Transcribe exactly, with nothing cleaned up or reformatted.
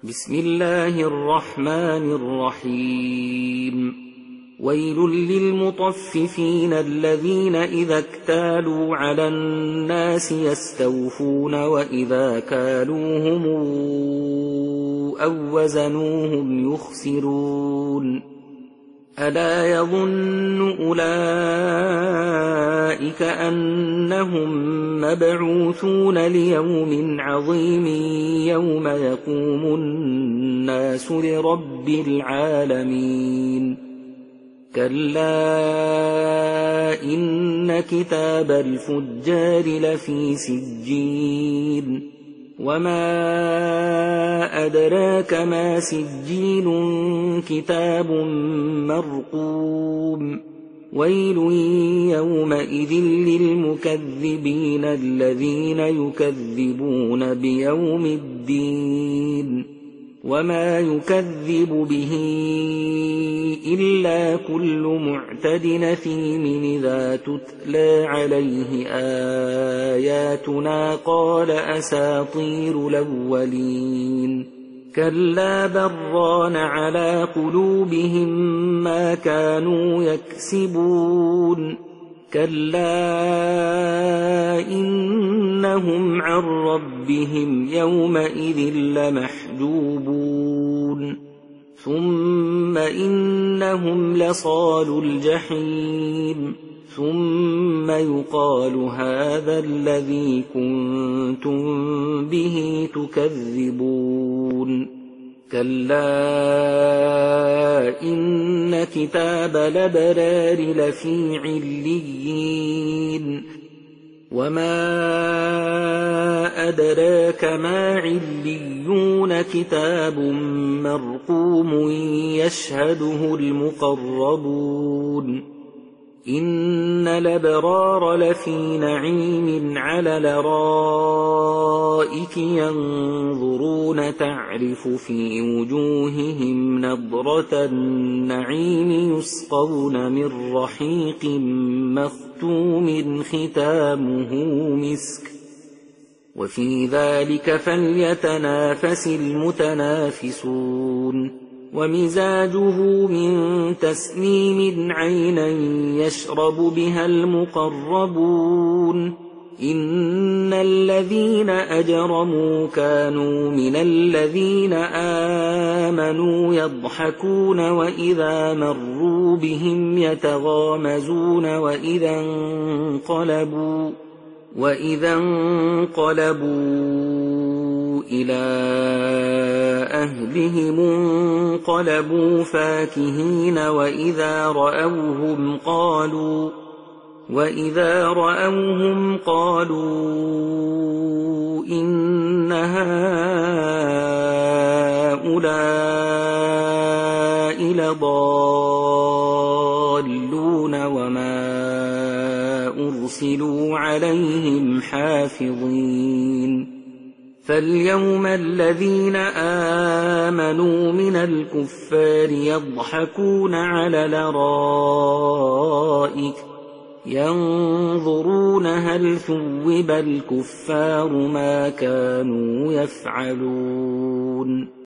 بسم الله الرحمن الرحيم ويل للمطففين الذين إذا اكتالوا على الناس يستوفون وإذا كالوهم أو وزنوهم يخسرون ألا يظن أولئك أنهم مبعوثون ليوم عظيم يوم يقوم الناس لرب العالمين كلا إن كتاب الفجار لفي سجين وما أدراك ما سجين كتاب مرقوم ويل يومئذ للمكذبين الذين يكذبون بيوم الدين وما يكذب به إلا كل معتد أثيم إذا تتلى عليه آياتنا قال أساطير الأولين كلا بران على قلوبهم ما كانوا يكسبون كلا إنهم عن ربهم يومئذ لمحجوبون ثم إنهم لصالو الجحيم ثم يقال هذا الذي كنتم به تكذبون كلا إن كتاب الأبرار لفي عليين وما أدراك ما عليون كتاب مرقوم يشهده المقربون إن الأبرار لفي نعيم على الأرائك ينظرون تعرف في وجوههم نضرة النعيم يسقون من رحيق مختوم ختامه مسك وفي ذلك فليتنافس المتنافسون ومزاجه من تسنيم عينا يشرب بها المقربون إن الذين أجرموا كانوا من الذين آمنوا يضحكون وإذا مروا بهم يتغامزون وإذا انقلبوا وإذا انقلبوا إلى أهلهم انقلبوا فاكهين وإذا رأوهم قالوا وإذا رأوهم قالوا إن هؤلاء لضالون وما أرسلوا عليهم حافظين فاليوم الذين آمنوا من الكفار يضحكون على الأرائك ينظرون هل ثوب الكفار ما كانوا يفعلون